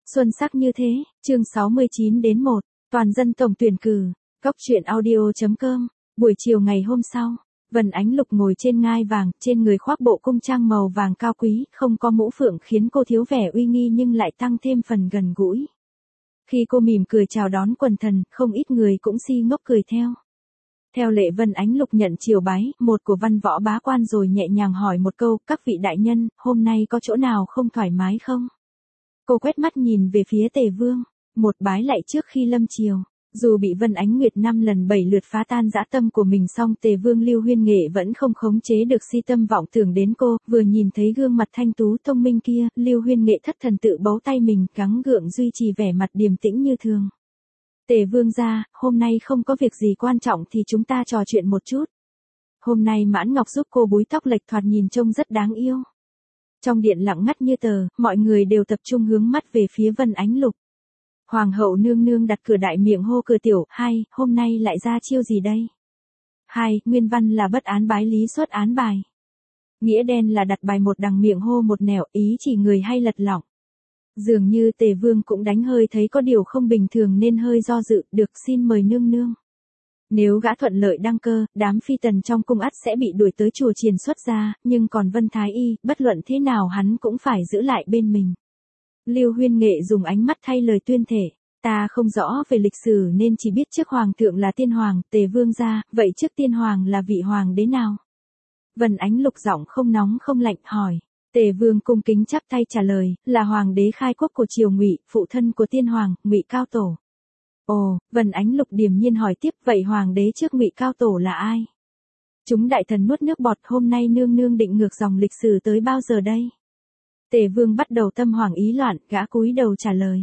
Xuân sắc như thế, chương 69 đến 1, toàn dân tổng tuyển cử, góc truyện audio.com, buổi chiều ngày hôm sau, Vân Ánh Lục ngồi trên ngai vàng, trên người khoác bộ cung trang màu vàng cao quý, không có mũ phượng khiến cô thiếu vẻ uy nghi nhưng lại tăng thêm phần gần gũi. Khi cô mỉm cười chào đón quần thần, không ít người cũng si ngốc cười theo. Theo lệ Vân Ánh Lục nhận triều bái, một của văn võ bá quan rồi nhẹ nhàng hỏi một câu, các vị đại nhân, hôm nay có chỗ nào không thoải mái không? Cô quét mắt nhìn về phía Tề Vương, một bái lạy trước khi lâm triều. Dù bị Vân Ánh Nguyệt 5 lần 7 lượt phá tan dã tâm của mình song Tề Vương Lưu Huyên Nghệ vẫn không khống chế được si tâm vọng tưởng đến cô, vừa nhìn thấy gương mặt thanh tú thông minh kia, Lưu Huyên Nghệ thất thần tự bấu tay mình, gắng gượng duy trì vẻ mặt điềm tĩnh như thường. Tề Vương gia, hôm nay không có việc gì quan trọng thì chúng ta trò chuyện một chút. Hôm nay Mãn Ngọc giúp cô búi tóc lệch thoạt nhìn trông rất đáng yêu. Trong điện lặng ngắt như tờ, mọi người đều tập trung hướng mắt về phía Vân Ánh Lục. Hoàng hậu nương nương đặt cửa đại miệng hô cửa tiểu, hai, hôm nay lại ra chiêu gì đây? Hai, nguyên văn là bất án bái lý xuất án bài. Nghĩa đen là đặt bài một đằng miệng hô một nẻo, ý chỉ người hay lật lọng. Dường như Tề Vương cũng đánh hơi thấy có điều không bình thường nên hơi do dự, được xin mời nương nương. Nếu gã thuận lợi đăng cơ, đám phi tần trong cung ắt sẽ bị đuổi tới chùa Chiền xuất ra, nhưng còn Vân Thái Y, bất luận thế nào hắn cũng phải giữ lại bên mình. Lưu Huyên Nghệ dùng ánh mắt thay lời tuyên thể, ta không rõ về lịch sử nên chỉ biết trước hoàng thượng là tiên hoàng, Tề Vương gia, vậy trước tiên hoàng là vị hoàng đế nào? Vân Ánh Lục giọng không nóng không lạnh hỏi. Tề Vương cung kính chắp tay trả lời, là hoàng đế khai quốc của triều Ngụy, phụ thân của tiên hoàng, Ngụy Cao Tổ. Ồ, Vân Ánh Lục điềm nhiên hỏi tiếp, vậy hoàng đế trước Ngụy Cao Tổ là ai? Chúng đại thần nuốt nước bọt, hôm nay nương nương định ngược dòng lịch sử tới bao giờ đây? Tề Vương bắt đầu tâm hoảng ý loạn, gã cúi đầu trả lời.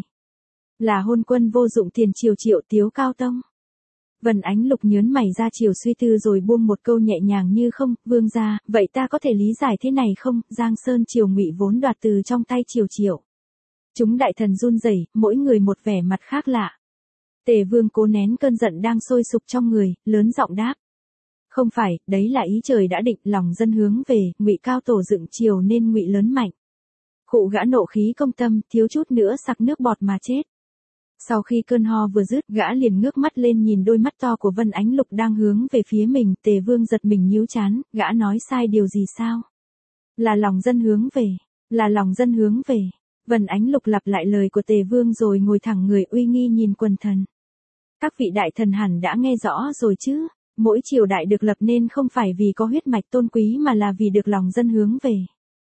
Là hôn quân vô dụng tiền triều Triệu Tiếu Cao Tông. Vân Ánh Lục nhớn mày ra chiều suy tư rồi buông một câu nhẹ nhàng như không, Vương gia, vậy ta có thể lý giải thế này không, Giang Sơn triều Ngụy vốn đoạt từ trong tay triều Triệu. Chúng đại thần run rẩy, mỗi người một vẻ mặt khác lạ. Tề Vương cố nén cơn giận đang sôi sục trong người, lớn giọng đáp. Không phải, đấy là ý trời đã định, lòng dân hướng về, Ngụy Cao Tổ dựng triều nên Ngụy lớn mạnh. Khụ gã nộ khí công tâm, thiếu chút nữa sặc nước bọt mà chết. Sau khi cơn ho vừa dứt, gã liền ngước mắt lên nhìn đôi mắt to của Vân Ánh Lục đang hướng về phía mình, Tề Vương giật mình nhíu trán, gã nói sai điều gì sao? Là lòng dân hướng về, là lòng dân hướng về. Vân Ánh Lục lặp lại lời của Tề Vương rồi ngồi thẳng người uy nghi nhìn quần thần. Các vị đại thần hẳn đã nghe rõ rồi chứ, mỗi triều đại được lập nên không phải vì có huyết mạch tôn quý mà là vì được lòng dân hướng về.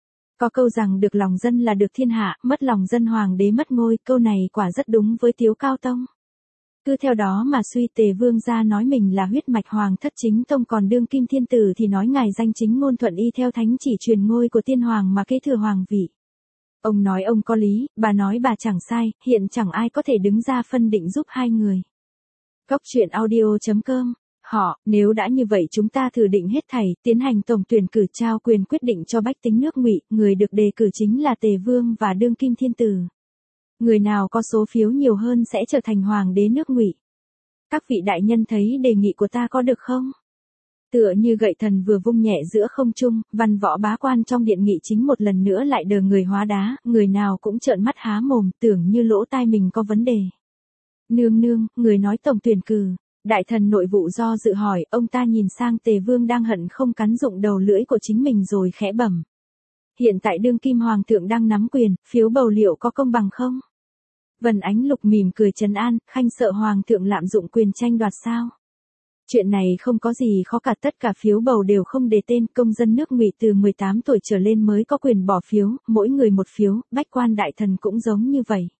Có câu rằng được lòng dân là được thiên hạ, mất lòng dân hoàng đế mất ngôi, câu này quả rất đúng với Tiếu Cao Tông. Cứ theo đó mà suy, Tề Vương gia nói mình là huyết mạch hoàng thất chính tông, còn đương kim thiên tử thì nói ngài danh chính ngôn thuận y theo thánh chỉ truyền ngôi của tiên hoàng mà kế thừa hoàng vị. Ông nói ông có lý, bà nói bà chẳng sai, hiện chẳng ai có thể đứng ra phân định giúp hai người. Góc truyện audio.com. Nếu đã như vậy chúng ta thử định hết thảy, tiến hành tổng tuyển cử trao quyền quyết định cho bách tính nước Ngụy, người được đề cử chính là Tề Vương và đương kim thiên tử. Người nào có số phiếu nhiều hơn sẽ trở thành hoàng đế nước Ngụy. Các vị đại nhân thấy đề nghị của ta có được không? Tựa như gậy thần vừa vung nhẹ giữa không trung, văn võ bá quan trong điện nghị chính một lần nữa lại đờ người hóa đá, người nào cũng trợn mắt há mồm, tưởng như lỗ tai mình có vấn đề. Nương nương, người nói tổng tuyển cử. Đại thần nội vụ do dự hỏi, ông ta nhìn sang Tề Vương đang hận không cắn rụng đầu lưỡi của chính mình rồi khẽ bẩm. Hiện tại đương kim hoàng thượng đang nắm quyền, phiếu bầu liệu có công bằng không? Vân Ánh Lục mỉm cười trấn an, khanh sợ hoàng thượng lạm dụng quyền tranh đoạt sao? Chuyện này không có gì khó cả, tất cả phiếu bầu đều không đề tên, công dân nước Ngụy từ 18 tuổi trở lên mới có quyền bỏ phiếu, mỗi người một phiếu, bách quan đại thần cũng giống như vậy.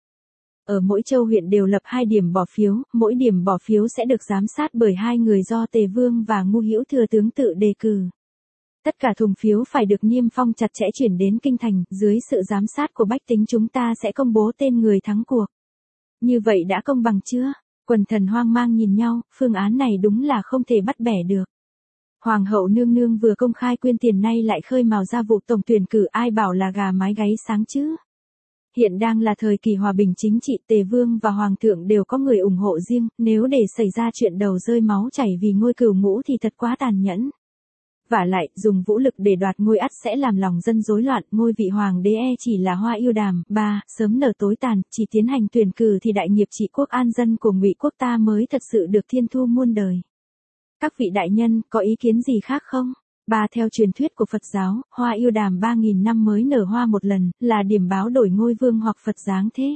Ở mỗi châu huyện đều lập 2 điểm bỏ phiếu, mỗi điểm bỏ phiếu sẽ được giám sát bởi 2 người do Tề Vương và Ngu Hữu Thừa tướng tự đề cử. Tất cả thùng phiếu phải được niêm phong chặt chẽ chuyển đến kinh thành, dưới sự giám sát của bách tính chúng ta sẽ công bố tên người thắng cuộc. Như vậy đã công bằng chưa? Quần thần hoang mang nhìn nhau, phương án này đúng là không thể bắt bẻ được. Hoàng hậu nương nương vừa công khai quyên tiền nay lại khơi mào ra vụ tổng tuyển cử, ai bảo là gà mái gáy sáng chứ? Hiện đang là thời kỳ hòa bình chính trị, Tề Vương và Hoàng thượng đều có người ủng hộ riêng, nếu để xảy ra chuyện đầu rơi máu chảy vì ngôi cửu ngũ thì thật quá tàn nhẫn. Vả lại, dùng vũ lực để đoạt ngôi ắt sẽ làm lòng dân rối loạn, ngôi vị hoàng đế chỉ là hoa yêu đàm. 3. Sớm nở tối tàn, chỉ tiến hành tuyển cử thì đại nghiệp trị quốc an dân của Ngụy quốc ta mới thật sự được thiên thu muôn đời. Các vị đại nhân, có ý kiến gì khác không? 3. Theo truyền thuyết của Phật giáo, hoa yêu đàm 3.000 năm mới nở hoa một lần, là điểm báo đổi ngôi vương hoặc Phật giáng thế.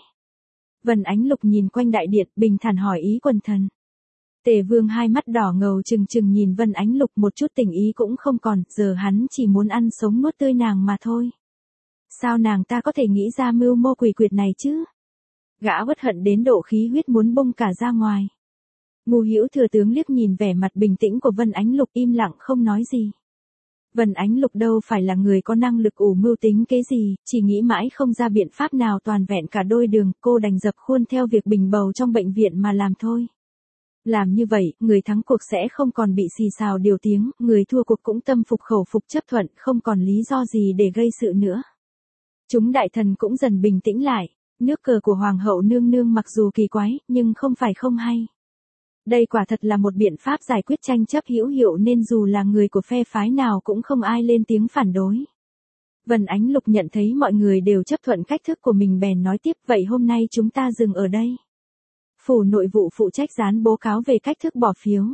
Vân Ánh Lục nhìn quanh đại điện, bình thản hỏi ý quần thần. Tề Vương hai mắt đỏ ngầu trừng trừng nhìn Vân Ánh Lục, một chút tình ý cũng không còn, giờ hắn chỉ muốn ăn sống nuốt tươi nàng mà thôi. Sao nàng ta có thể nghĩ ra mưu mô quỷ quyệt này chứ? Gã uất hận đến độ khí huyết muốn bung cả ra ngoài. Ngô Hữu Thừa tướng liếc nhìn vẻ mặt bình tĩnh của Vân Ánh Lục, im lặng không nói gì. Vân Ánh Lục đâu phải là người có năng lực ủ mưu tính kế gì, chỉ nghĩ mãi không ra biện pháp nào toàn vẹn cả đôi đường, cô đành dập khuôn theo việc bình bầu trong bệnh viện mà làm thôi. Làm như vậy, người thắng cuộc sẽ không còn bị xì xào điều tiếng, người thua cuộc cũng tâm phục khẩu phục chấp thuận, không còn lý do gì để gây sự nữa. Chúng đại thần cũng dần bình tĩnh lại, nước cờ của Hoàng hậu nương nương mặc dù kỳ quái, nhưng không phải không hay. Đây quả thật là một biện pháp giải quyết tranh chấp hữu hiệu nên dù là người của phe phái nào cũng không ai lên tiếng phản đối. Vân Ánh Lục nhận thấy mọi người đều chấp thuận cách thức của mình bèn nói tiếp, vậy hôm nay chúng ta dừng ở đây. Phủ nội vụ phụ trách dán báo cáo về cách thức bỏ phiếu.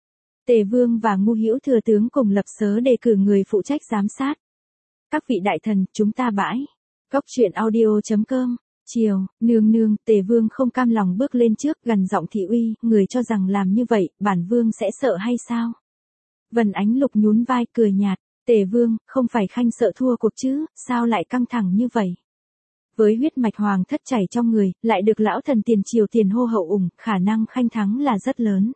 Tề Vương và Ngô Hữu Thừa tướng cùng lập sớ đề cử người phụ trách giám sát. Các vị đại thần, chúng ta bãi. Cốc truyện audio.com. Chiều, nương nương, Tề Vương không cam lòng bước lên trước, gần giọng thị uy, người cho rằng làm như vậy, bản vương sẽ sợ hay sao? Vân Ánh Lục nhún vai cười nhạt, Tề Vương, không phải khanh sợ thua cuộc chứ, sao lại căng thẳng như vậy? Với huyết mạch hoàng thất chảy trong người, lại được lão thần tiền triều tiền hô hậu ủng, khả năng khanh thắng là rất lớn.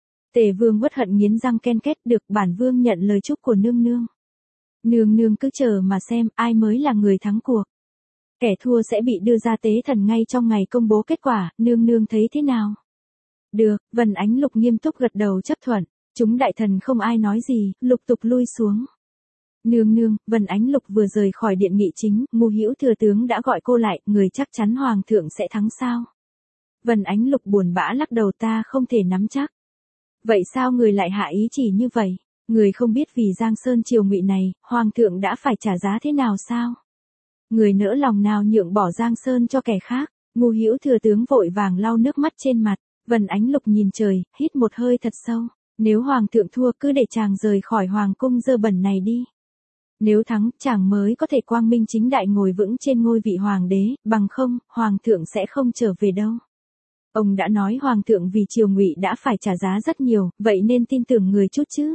Tề Vương uất hận nghiến răng ken kết, được, bản vương nhận lời chúc của nương nương. Nương nương cứ chờ mà xem ai mới là người thắng cuộc. Kẻ thua sẽ bị đưa ra tế thần ngay trong ngày công bố kết quả, nương nương thấy thế nào? Được, Vân Ánh Lục nghiêm túc gật đầu chấp thuận, chúng đại thần không ai nói gì, lục tục lui xuống. Nương nương, Vân Ánh Lục vừa rời khỏi điện nghị chính, Ngô Hữu Thừa tướng đã gọi cô lại, người chắc chắn hoàng thượng sẽ thắng sao? Vân Ánh Lục buồn bã lắc đầu, ta không thể nắm chắc. Vậy sao người lại hạ ý chỉ như vậy? Người không biết vì Giang Sơn triều Ngụy này, hoàng thượng đã phải trả giá thế nào sao? Người nỡ lòng nào nhượng bỏ Giang Sơn cho kẻ khác? Ngô Hữu Thừa tướng vội vàng lau nước mắt trên mặt. Vân Ánh Lục nhìn trời, hít một hơi thật sâu. Nếu hoàng thượng thua cứ để chàng rời khỏi hoàng cung dơ bẩn này đi. Nếu thắng, chàng mới có thể quang minh chính đại ngồi vững trên ngôi vị hoàng đế, bằng không, hoàng thượng sẽ không trở về đâu. Ông đã nói hoàng thượng vì triều Ngụy đã phải trả giá rất nhiều, vậy nên tin tưởng người chút chứ.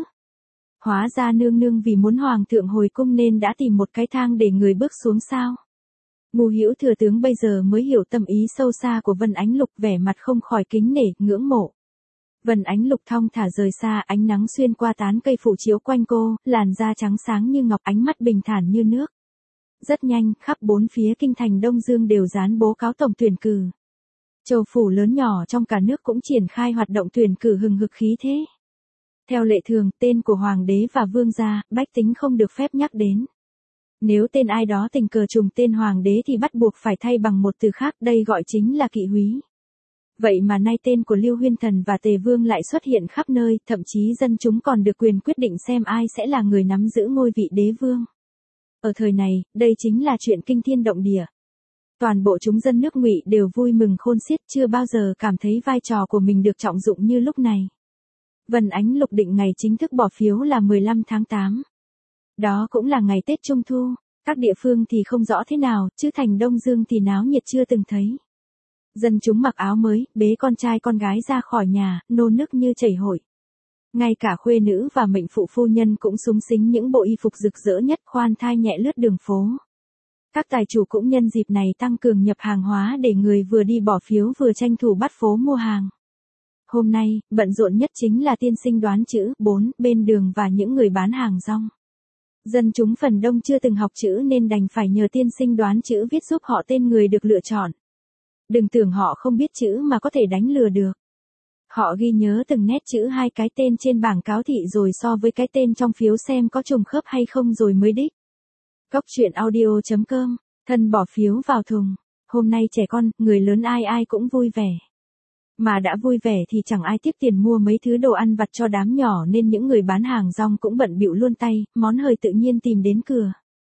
Hóa ra nương nương vì muốn hoàng thượng hồi cung nên đã tìm một cái thang để người bước xuống sao. Ngô Hữu Thừa tướng bây giờ mới hiểu tâm ý sâu xa của Vân Ánh Lục, vẻ mặt không khỏi kính nể, ngưỡng mộ. Vân Ánh Lục thong thả rời xa, ánh nắng xuyên qua tán cây phủ chiếu quanh cô, làn da trắng sáng như ngọc, ánh mắt bình thản như nước. Rất nhanh, khắp bốn phía kinh thành Đông Dương đều dán báo cáo tổng tuyển cử. Châu phủ lớn nhỏ trong cả nước cũng triển khai hoạt động tuyển cử hừng hực khí thế. Theo lệ thường, tên của hoàng đế và vương gia, bách tính không được phép nhắc đến. Nếu tên ai đó tình cờ trùng tên hoàng đế thì bắt buộc phải thay bằng một từ khác, đây gọi chính là kỵ húy. Vậy mà nay tên của Liêu Huyên Thần và Tề Vương lại xuất hiện khắp nơi, thậm chí dân chúng còn được quyền quyết định xem ai sẽ là người nắm giữ ngôi vị đế vương. Ở thời này, đây chính là chuyện kinh thiên động địa. Toàn bộ chúng dân nước Ngụy đều vui mừng khôn xiết, chưa bao giờ cảm thấy vai trò của mình được trọng dụng như lúc này. Vân Ánh Lục định ngày chính thức bỏ phiếu là 15 tháng 8. Đó cũng là ngày Tết Trung Thu, các địa phương thì không rõ thế nào, chứ thành Đông Dương thì náo nhiệt chưa từng thấy. Dân chúng mặc áo mới, bế con trai con gái ra khỏi nhà, nô nức như chảy hội. Ngay cả khuê nữ và mệnh phụ phu nhân cũng xúng xính những bộ y phục rực rỡ nhất, khoan thai nhẹ lướt đường phố. Các tài chủ cũng nhân dịp này tăng cường nhập hàng hóa để người vừa đi bỏ phiếu vừa tranh thủ bắt phố mua hàng. Hôm nay, bận rộn nhất chính là tiên sinh đoán chữ, 4, bên đường và những người bán hàng rong. Dân chúng phần đông chưa từng học chữ nên đành phải nhờ tiên sinh đoán chữ viết giúp họ tên người được lựa chọn. Đừng tưởng họ không biết chữ mà có thể đánh lừa được. Họ ghi nhớ từng nét chữ hai cái tên trên bảng cáo thị rồi so với cái tên trong phiếu xem có trùng khớp hay không rồi mới đích. Cốc truyện audio.com, thân bỏ phiếu vào thùng. Hôm nay trẻ con, người lớn ai ai cũng vui vẻ. Mà đã vui vẻ thì chẳng ai tiếc tiền mua mấy thứ đồ ăn vặt cho đám nhỏ nên những người bán hàng rong cũng bận bịu luôn tay, món hời tự nhiên tìm đến cửa.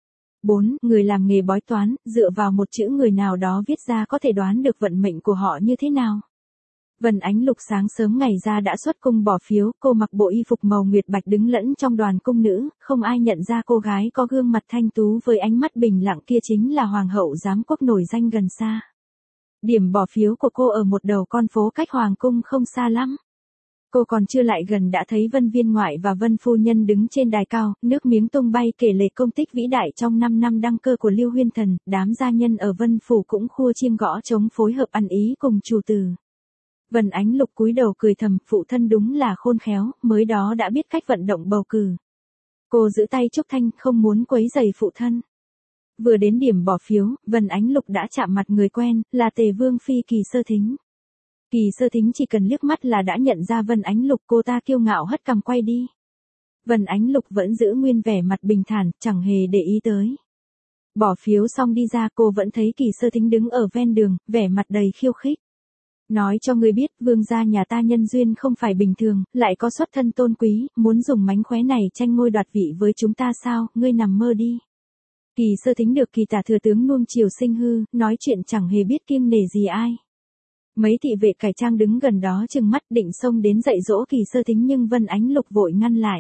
4. Người làm nghề bói toán, dựa vào một chữ người nào đó viết ra có thể đoán được vận mệnh của họ như thế nào. Vân Ánh Lục sáng sớm ngày ra đã xuất cung bỏ phiếu, cô mặc bộ y phục màu nguyệt bạch đứng lẫn trong đoàn cung nữ, không ai nhận ra cô gái có gương mặt thanh tú với ánh mắt bình lặng kia chính là hoàng hậu giám quốc nổi danh gần xa. Điểm bỏ phiếu của cô ở một đầu con phố cách hoàng cung không xa lắm. Cô còn chưa lại gần đã thấy Vân Viên ngoại và Vân phu nhân đứng trên đài cao, nước miếng tung bay kể lể công tích vĩ đại trong 5 năm đăng cơ của Lưu Huyên Thần, đám gia nhân ở Vân phủ cũng khua chiêng gõ trống phối hợp ăn ý cùng chủ tử. Vân Ánh Lục cúi đầu cười thầm, phụ thân đúng là khôn khéo, mới đó đã biết cách vận động bầu cử. Cô giữ tay Trúc Thanh, không muốn quấy rầy phụ thân. Vừa đến điểm bỏ phiếu, Vân Ánh Lục đã chạm mặt người quen, là Tề Vương phi Kỳ Sơ Thính. Kỳ Sơ Thính chỉ cần liếc mắt là đã nhận ra Vân Ánh Lục, cô ta kiêu ngạo hất cằm quay đi. Vân Ánh Lục vẫn giữ nguyên vẻ mặt bình thản, chẳng hề để ý tới. Bỏ phiếu xong đi ra cô vẫn thấy Kỳ Sơ Thính đứng ở ven đường, vẻ mặt đầy khiêu khích. Nói cho ngươi biết, vương gia nhà ta nhân duyên không phải bình thường, lại có xuất thân tôn quý, muốn dùng mánh khóe này tranh ngôi đoạt vị với chúng ta sao, ngươi nằm mơ đi. Kỳ Sơ Thính được Kỳ tả thừa tướng nuông chiều sinh hư, nói chuyện chẳng hề biết kiêng nể gì ai. Mấy thị vệ cải trang đứng gần đó trừng mắt định xông đến dạy dỗ Kỳ Sơ Thính nhưng Vân Ánh Lục vội ngăn lại.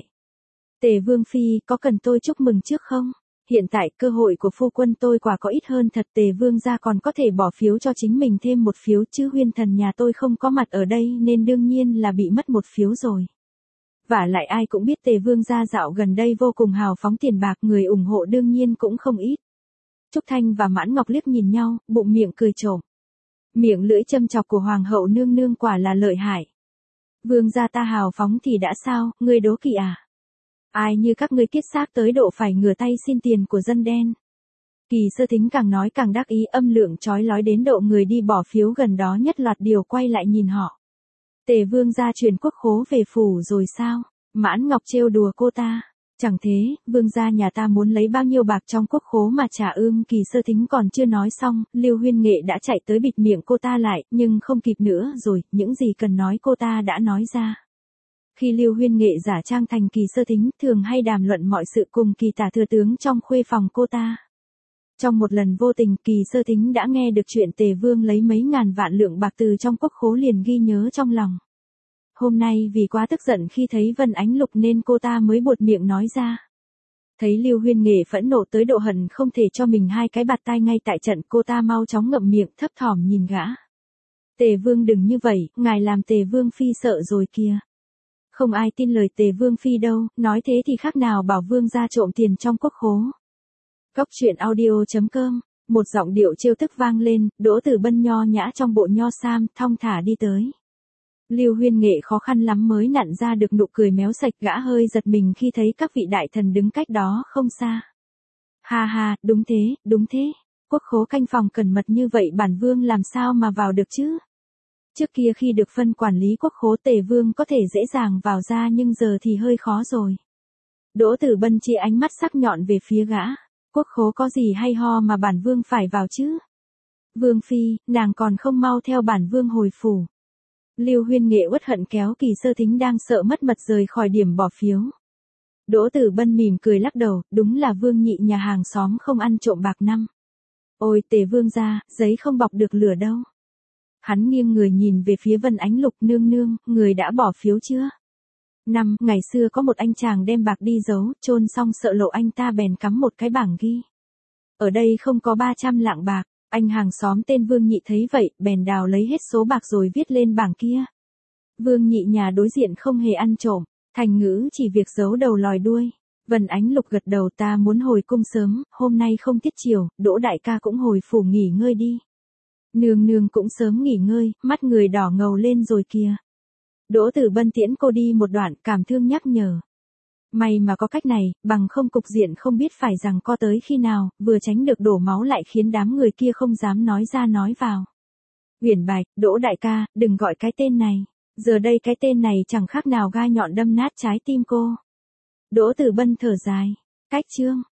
Tề Vương phi, có cần tôi chúc mừng trước không? Hiện tại cơ hội của phu quân tôi quả có ít hơn thật, Tề Vương gia còn có thể bỏ phiếu cho chính mình thêm một phiếu chứ Huyên Thần nhà tôi không có mặt ở đây nên đương nhiên là bị mất một phiếu rồi. Vả lại ai cũng biết Tề Vương gia dạo gần đây vô cùng hào phóng tiền bạc, người ủng hộ đương nhiên cũng không ít. Trúc Thanh và Mãn Ngọc liếc nhìn nhau, bụng miệng cười trộm. Miệng lưỡi châm chọc của hoàng hậu nương nương quả là lợi hại. Vương gia ta hào phóng thì đã sao, ngươi đố kỵ à? Ai như các ngươi kiết xác tới độ phải ngửa tay xin tiền của dân đen. Kỳ Sơ Thính càng nói càng đắc ý, âm lượng chói lói đến độ người đi bỏ phiếu gần đó nhất loạt điều quay lại nhìn họ. Tề Vương gia chuyển quốc khố về phủ rồi sao? Mãn Ngọc trêu đùa cô ta. Chẳng thế, vương gia nhà ta muốn lấy bao nhiêu bạc trong quốc khố mà trả ương. Kỳ Sơ Thính còn chưa nói xong, Lưu Huyên Nghệ đã chạy tới bịt miệng cô ta lại, nhưng không kịp nữa rồi, những gì cần nói cô ta đã nói ra. Khi Lưu Huyên Nghệ giả trang thành Kỳ Sơ Thính, thường hay đàm luận mọi sự cùng Kỳ tả thừa tướng trong khuê phòng cô ta. Trong một lần vô tình, Kỳ Sơ Thính đã nghe được chuyện Tề Vương lấy mấy ngàn vạn lượng bạc từ trong quốc khố, liền ghi nhớ trong lòng. Hôm nay vì quá tức giận khi thấy Vân Ánh Lục nên cô ta mới buột miệng nói ra. Thấy Lưu Huyên Nghệ phẫn nộ tới độ hận không thể cho mình hai cái bạt tai ngay tại trận, cô ta mau chóng ngậm miệng thấp thỏm nhìn gã. Tề Vương đừng như vậy, ngài làm Tề Vương phi sợ rồi kìa. Không ai tin lời Tề Vương phi đâu, nói thế thì khác nào bảo vương gia trộm tiền trong quốc khố. Góc truyện audio.com, một giọng điệu trêu tức vang lên, Đỗ Tử Bân nho nhã trong bộ nho sam, thong thả đi tới. Lưu Huyên Nghệ khó khăn lắm mới nặn ra được nụ cười méo sạch, gã hơi giật mình khi thấy các vị đại thần đứng cách đó không xa. Ha ha, đúng thế, quốc khố canh phòng cẩn mật như vậy bản vương làm sao mà vào được chứ? Trước kia khi được phân quản lý quốc khố Tề Vương có thể dễ dàng vào ra nhưng giờ thì hơi khó rồi. Đỗ Tử Bân chia ánh mắt sắc nhọn về phía gã. Quốc khố có gì hay ho mà bản vương phải vào chứ? Vương phi, nàng còn không mau theo bản vương hồi phủ. Lưu Huyên Nghệ uất hận kéo Kỳ Sơ Thính đang sợ mất mật rời khỏi điểm bỏ phiếu. Đỗ Tử Bân mỉm cười lắc đầu, đúng là Vương nhị nhà hàng xóm không ăn trộm bạc năm. Ôi Tề Vương gia, giấy không bọc được lửa đâu. Hắn nghiêng người nhìn về phía Vân Ánh Lục, nương nương, người đã bỏ phiếu chưa? Ngày xưa có một anh chàng đem bạc đi giấu, chôn xong sợ lộ anh ta bèn cắm một cái bảng ghi. Ở đây không có 300 lạng bạc, anh hàng xóm tên Vương nhị thấy vậy, bèn đào lấy hết số bạc rồi viết lên bảng kia. Vương nhị nhà đối diện không hề ăn trộm, thành ngữ chỉ việc giấu đầu lòi đuôi. Vân Ánh Lục gật đầu, ta muốn hồi cung sớm, hôm nay không tiết chiều, Đỗ đại ca cũng hồi phủ nghỉ ngơi đi. Nương nương cũng sớm nghỉ ngơi, mắt người đỏ ngầu lên rồi kìa. Đỗ Tử Bân tiễn cô đi một đoạn, cảm thương nhắc nhở. May mà có cách này, bằng không cục diện không biết phải rằng co tới khi nào, vừa tránh được đổ máu lại khiến đám người kia không dám nói ra nói vào. Uyển Bạch, Đỗ đại ca, đừng gọi cái tên này. Giờ đây cái tên này chẳng khác nào gai nhọn đâm nát trái tim cô. Đỗ Tử Bân thở dài. Cách chương.